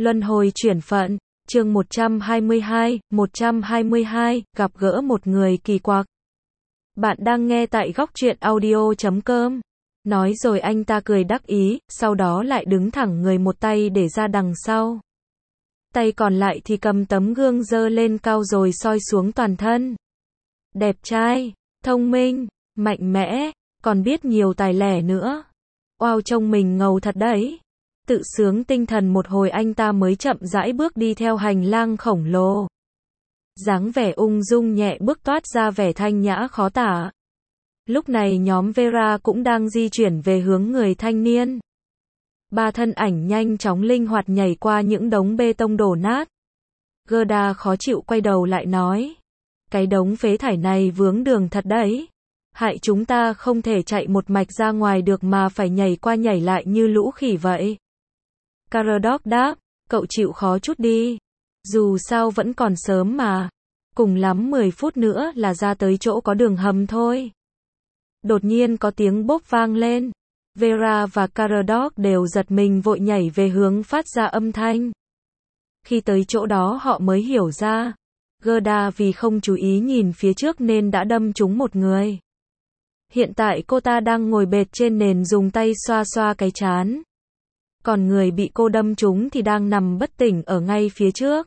Luân hồi chuyển phận, chương 122, gặp gỡ một người kỳ quặc. Bạn đang nghe tại góc truyện audio.com. Nói rồi anh ta cười đắc ý, sau đó lại đứng thẳng người một tay để ra đằng sau. Tay còn lại thì cầm tấm gương giơ lên cao rồi soi xuống toàn thân. Đẹp trai, thông minh, mạnh mẽ, còn biết nhiều tài lẻ nữa. Wow, trông mình ngầu thật đấy. Tự sướng tinh thần một hồi anh ta mới chậm rãi bước đi theo hành lang khổng lồ. Dáng vẻ ung dung nhẹ bước toát ra vẻ thanh nhã khó tả. Lúc này nhóm Vera cũng đang di chuyển về hướng người thanh niên. Ba thân ảnh nhanh chóng linh hoạt nhảy qua những đống bê tông đổ nát. Gerda khó chịu quay đầu lại nói. Cái đống phế thải này vướng đường thật đấy. Hại chúng ta không thể chạy một mạch ra ngoài được mà phải nhảy qua nhảy lại như lũ khỉ vậy. Caradoc đáp, cậu chịu khó chút đi. Dù sao vẫn còn sớm mà. Cùng lắm 10 phút nữa là ra tới chỗ có đường hầm thôi. Đột nhiên có tiếng bốp vang lên. Vera và Caradoc đều giật mình vội nhảy về hướng phát ra âm thanh. Khi tới chỗ đó họ mới hiểu ra. Gerda vì không chú ý nhìn phía trước nên đã đâm trúng một người. Hiện tại cô ta đang ngồi bệt trên nền dùng tay xoa xoa cái trán. Còn người bị cô đâm trúng thì đang nằm bất tỉnh ở ngay phía trước.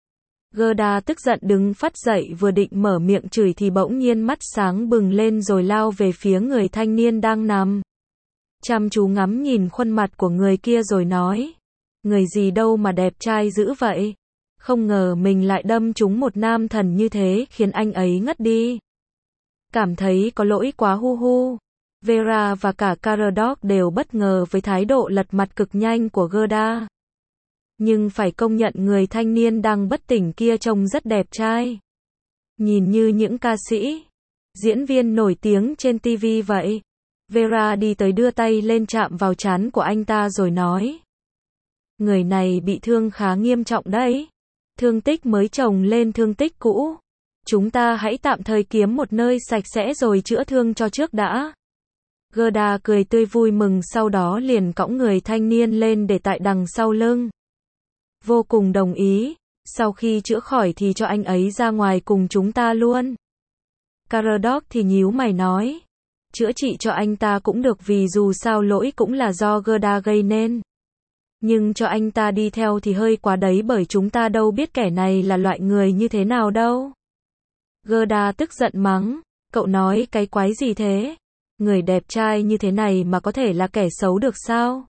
Gerda tức giận đứng phắt dậy vừa định mở miệng chửi thì bỗng nhiên mắt sáng bừng lên rồi lao về phía người thanh niên đang nằm. Chăm chú ngắm nhìn khuôn mặt của người kia rồi nói. Người gì đâu mà đẹp trai dữ vậy. Không ngờ mình lại đâm trúng một nam thần như thế khiến anh ấy ngất đi. Cảm thấy có lỗi quá hu hu. Vera và cả Caradoc đều bất ngờ với thái độ lật mặt cực nhanh của Gerda. Nhưng phải công nhận người thanh niên đang bất tỉnh kia trông rất đẹp trai. Nhìn như những ca sĩ, diễn viên nổi tiếng trên TV vậy. Vera đi tới đưa tay lên chạm vào trán của anh ta rồi nói. Người này bị thương khá nghiêm trọng đấy. Thương tích mới chồng lên thương tích cũ. Chúng ta hãy tạm thời kiếm một nơi sạch sẽ rồi chữa thương cho trước đã. Gerda cười tươi vui mừng sau đó liền cõng người thanh niên lên để tại đằng sau lưng. Vô cùng đồng ý. Sau khi chữa khỏi thì cho anh ấy ra ngoài cùng chúng ta luôn. Caradoc thì nhíu mày nói. Chữa trị cho anh ta cũng được vì dù sao lỗi cũng là do Gerda gây nên. Nhưng cho anh ta đi theo thì hơi quá đấy bởi chúng ta đâu biết kẻ này là loại người như thế nào đâu. Gerda tức giận mắng. Cậu nói cái quái gì thế? Người đẹp trai như thế này mà có thể là kẻ xấu được sao?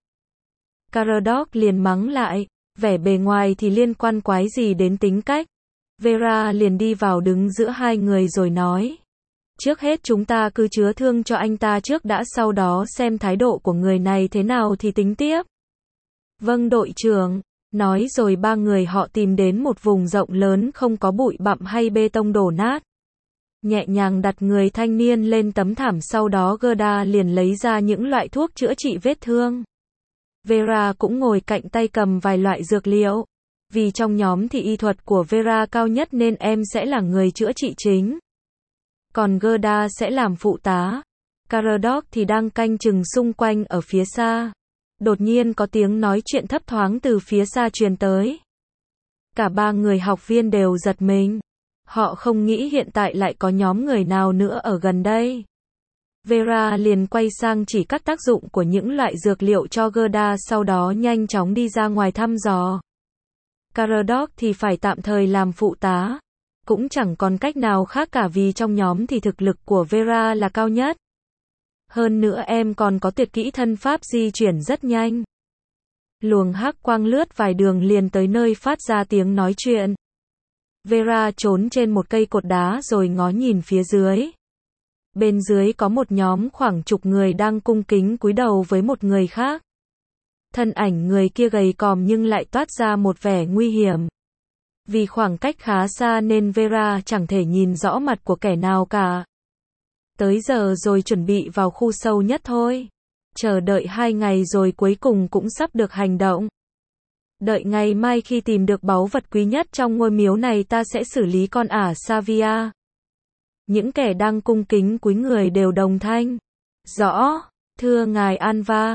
Caradoc liền mắng lại. Vẻ bề ngoài thì liên quan quái gì đến tính cách. Vera liền đi vào đứng giữa hai người rồi nói. Trước hết chúng ta cứ chữa thương cho anh ta trước đã, sau đó xem thái độ của người này thế nào thì tính tiếp. Vâng đội trưởng. Nói rồi ba người họ tìm đến một vùng rộng lớn không có bụi bặm hay bê tông đổ nát. Nhẹ nhàng đặt người thanh niên lên tấm thảm, sau đó Gerda liền lấy ra những loại thuốc chữa trị vết thương. Vera cũng ngồi cạnh tay cầm vài loại dược liệu. Vì trong nhóm thì y thuật của Vera cao nhất nên em sẽ là người chữa trị chính. Còn Gerda sẽ làm phụ tá. Caradoc thì đang canh chừng xung quanh ở phía xa. Đột nhiên có tiếng nói chuyện thấp thoáng từ phía xa truyền tới. Cả ba người học viên đều giật mình. Họ không nghĩ hiện tại lại có nhóm người nào nữa ở gần đây. Vera liền quay sang chỉ các tác dụng của những loại dược liệu cho Gerda, sau đó nhanh chóng đi ra ngoài thăm dò. Caradoc thì phải tạm thời làm phụ tá. Cũng chẳng còn cách nào khác cả vì trong nhóm thì thực lực của Vera là cao nhất. Hơn nữa em còn có tuyệt kỹ thân pháp di chuyển rất nhanh. Luồng hắc quang lướt vài đường liền tới nơi phát ra tiếng nói chuyện. Vera trốn trên một cây cột đá rồi ngó nhìn phía dưới. Bên dưới có một nhóm khoảng chục người đang cung kính cúi đầu với một người khác. Thân ảnh người kia gầy còm nhưng lại toát ra một vẻ nguy hiểm. Vì khoảng cách khá xa nên Vera chẳng thể nhìn rõ mặt của kẻ nào cả. Tới giờ rồi, chuẩn bị vào khu sâu nhất thôi. Chờ đợi 2 ngày rồi cuối cùng cũng sắp được hành động. Đợi ngày mai khi tìm được báu vật quý nhất trong ngôi miếu này ta sẽ xử lý con ả Savia. Những kẻ đang cung kính cúi người đều đồng thanh. Rõ, thưa ngài Anva.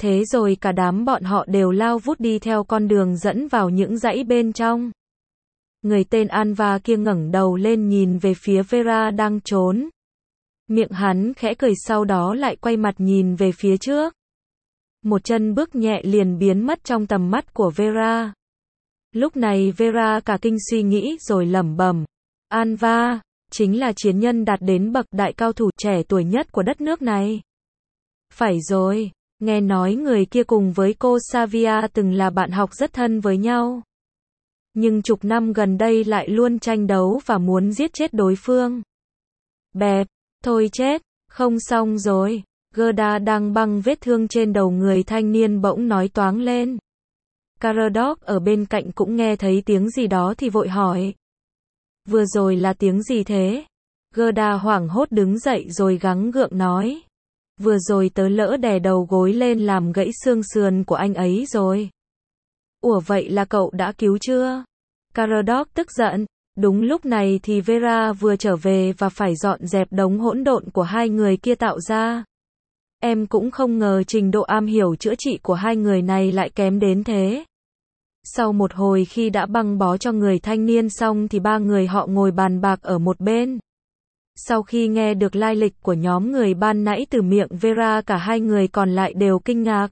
Thế rồi cả đám bọn họ đều lao vút đi theo con đường dẫn vào những dãy bên trong. Người tên Anva kia ngẩng đầu lên nhìn về phía Vera đang trốn. Miệng hắn khẽ cười sau đó lại quay mặt nhìn về phía trước. Một chân bước nhẹ liền biến mất trong tầm mắt của Vera. Lúc này Vera cả kinh suy nghĩ rồi lẩm bẩm. Anva, chính là chiến nhân đạt đến bậc đại cao thủ trẻ tuổi nhất của đất nước này. Phải rồi, nghe nói người kia cùng với cô Savia từng là bạn học rất thân với nhau. Nhưng chục năm gần đây lại luôn tranh đấu và muốn giết chết đối phương. Bẹp, thôi chết, không xong rồi. Gerda đang băng vết thương trên đầu người thanh niên bỗng nói toáng lên. Caradoc ở bên cạnh cũng nghe thấy tiếng gì đó thì vội hỏi. Vừa rồi là tiếng gì thế? Gerda hoảng hốt đứng dậy rồi gắng gượng nói. Vừa rồi tớ lỡ đè đầu gối lên làm gãy xương sườn của anh ấy rồi. Ủa vậy là cậu đã cứu chưa? Caradoc tức giận. Đúng lúc này thì Vera vừa trở về và phải dọn dẹp đống hỗn độn của hai người kia tạo ra. Em cũng không ngờ trình độ am hiểu chữa trị của hai người này lại kém đến thế. Sau một hồi khi đã băng bó cho người thanh niên xong thì ba người họ ngồi bàn bạc ở một bên. Sau khi nghe được lai lịch của nhóm người ban nãy từ miệng Vera, cả hai người còn lại đều kinh ngạc.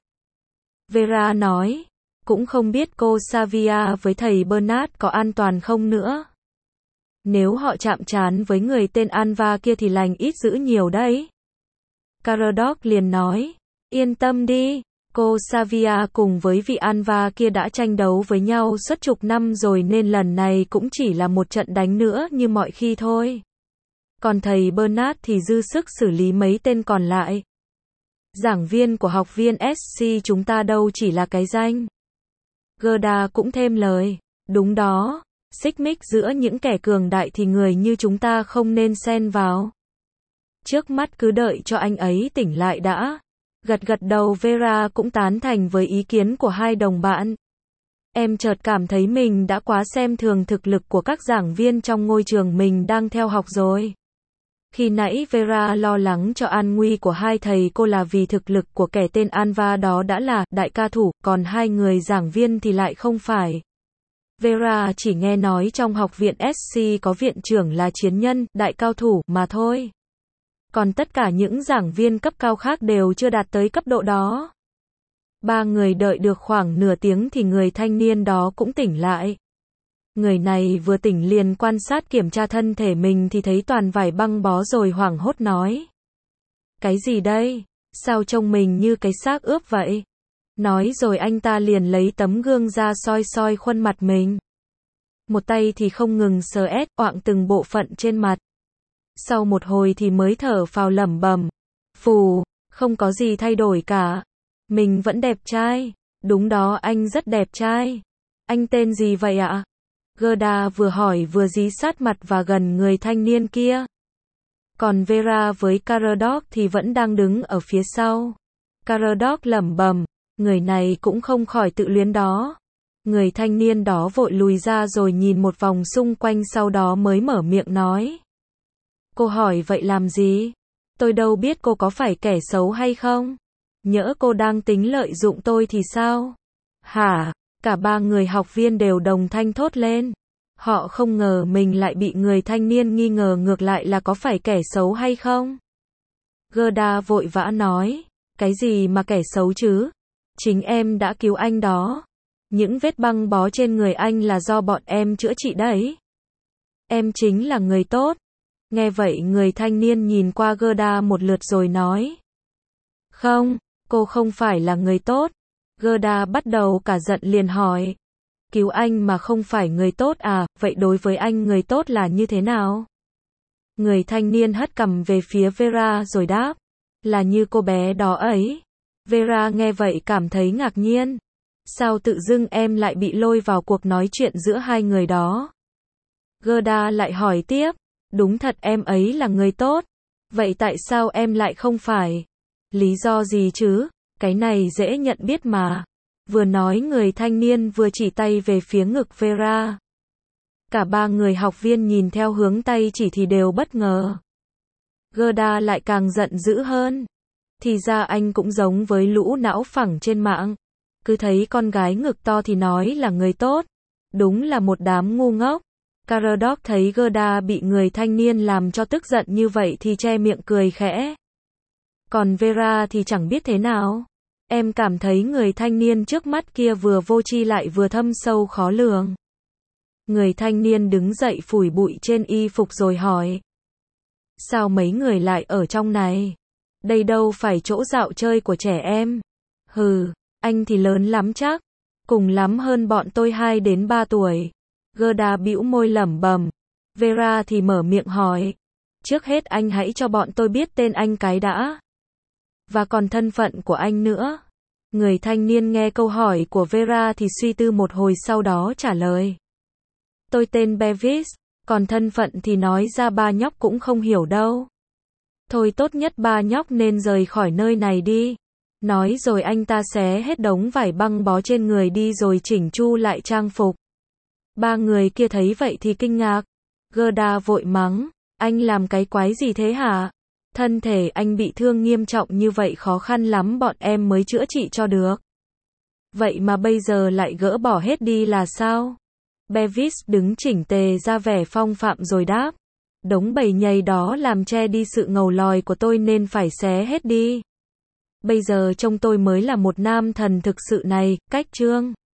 Vera nói, cũng không biết cô Savia với thầy Bernard có an toàn không nữa. Nếu họ chạm trán với người tên Anva kia thì lành ít dữ nhiều đấy. Caradoc liền nói, yên tâm đi, cô Savia cùng với vị Anva kia đã tranh đấu với nhau suốt chục năm rồi nên lần này cũng chỉ là một trận đánh nữa như mọi khi thôi. Còn thầy Bernard thì dư sức xử lý mấy tên còn lại. Giảng viên của học viên SC chúng ta đâu chỉ là cái danh. Gerda cũng thêm lời, đúng đó, xích mích giữa những kẻ cường đại thì người như chúng ta không nên xen vào. Trước mắt cứ đợi cho anh ấy tỉnh lại đã. Gật gật đầu Vera cũng tán thành với ý kiến của hai đồng bạn. Em chợt cảm thấy mình đã quá xem thường thực lực của các giảng viên trong ngôi trường mình đang theo học rồi. Khi nãy Vera lo lắng cho an nguy của hai thầy cô là vì thực lực của kẻ tên Anva đó đã là đại ca thủ, còn hai người giảng viên thì lại không phải. Vera chỉ nghe nói trong học viện SC có viện trưởng là chiến nhân, đại cao thủ mà thôi. Còn tất cả những giảng viên cấp cao khác đều chưa đạt tới cấp độ đó. Ba người đợi được khoảng nửa tiếng thì người thanh niên đó cũng tỉnh lại. Người này vừa tỉnh liền quan sát kiểm tra thân thể mình thì thấy toàn vải băng bó rồi hoảng hốt nói. Cái gì đây? Sao trông mình như cái xác ướp vậy? Nói rồi anh ta liền lấy tấm gương ra soi soi khuôn mặt mình. Một tay thì không ngừng sờ oạng từng bộ phận trên mặt. Sau một hồi thì mới thở phào lẩm bẩm. Phù, không có gì thay đổi cả. Mình vẫn đẹp trai. Đúng đó, anh rất đẹp trai. Anh tên gì vậy ạ? Gerda vừa hỏi vừa dí sát mặt và gần người thanh niên kia. Còn Vera với Caradoc thì vẫn đang đứng ở phía sau. Caradoc lẩm bẩm, người này cũng không khỏi tự luyến đó. Người thanh niên đó vội lùi ra rồi nhìn một vòng xung quanh sau đó mới mở miệng nói. Cô hỏi vậy làm gì? Tôi đâu biết cô có phải kẻ xấu hay không? Nhỡ cô đang tính lợi dụng tôi thì sao? Hả? Cả ba người học viên đều đồng thanh thốt lên. Họ không ngờ mình lại bị người thanh niên nghi ngờ ngược lại là có phải kẻ xấu hay không. Gerda vội vã nói, cái gì mà kẻ xấu chứ? Chính em đã cứu anh đó. Những vết băng bó trên người anh là do bọn em chữa trị đấy. Em chính là người tốt. Nghe vậy người thanh niên nhìn qua Gerda một lượt rồi nói. Không, cô không phải là người tốt. Gerda bắt đầu cả giận liền hỏi. Cứu anh mà không phải người tốt à, vậy đối với anh người tốt là như thế nào? Người thanh niên hất cằm về phía Vera rồi đáp. Là như cô bé đó ấy. Vera nghe vậy cảm thấy ngạc nhiên. Sao tự dưng em lại bị lôi vào cuộc nói chuyện giữa hai người đó? Gerda lại hỏi tiếp. Đúng thật em ấy là người tốt. Vậy tại sao em lại không phải? Lý do gì chứ? Cái này dễ nhận biết mà. Vừa nói người thanh niên vừa chỉ tay về phía ngực Vera. Cả ba người học viên nhìn theo hướng tay chỉ thì đều bất ngờ. Gerda lại càng giận dữ hơn. Thì ra anh cũng giống với lũ não phẳng trên mạng. Cứ thấy con gái ngực to thì nói là người tốt. Đúng là một đám ngu ngốc. Caradoc thấy Gerda bị người thanh niên làm cho tức giận như vậy thì che miệng cười khẽ. Còn Vera thì chẳng biết thế nào. Em cảm thấy người thanh niên trước mắt kia vừa vô tri lại vừa thâm sâu khó lường. Người thanh niên đứng dậy phủi bụi trên y phục rồi hỏi. Sao mấy người lại ở trong này? Đây đâu phải chỗ dạo chơi của trẻ em. Hừ, anh thì lớn lắm chắc. Cùng lắm hơn bọn tôi 2 đến 3 tuổi. Gerda bĩu môi lẩm bẩm. Vera thì mở miệng hỏi. Trước hết anh hãy cho bọn tôi biết tên anh cái đã. Và còn thân phận của anh nữa. Người thanh niên nghe câu hỏi của Vera thì suy tư một hồi sau đó trả lời. Tôi tên Bevis, còn thân phận thì nói ra ba nhóc cũng không hiểu đâu. Thôi tốt nhất ba nhóc nên rời khỏi nơi này đi. Nói rồi anh ta xé hết đống vải băng bó trên người đi rồi chỉnh chu lại trang phục. Ba người kia thấy vậy thì kinh ngạc. Gerda vội mắng, anh làm cái quái gì thế hả? Thân thể anh bị thương nghiêm trọng như vậy khó khăn lắm bọn em mới chữa trị cho được. Vậy mà bây giờ lại gỡ bỏ hết đi là sao? Bevis đứng chỉnh tề ra vẻ phong phạm rồi đáp. Đống bầy nhầy đó làm che đi sự ngầu lòi của tôi nên phải xé hết đi. Bây giờ trông tôi mới là một nam thần thực sự này, cách chương.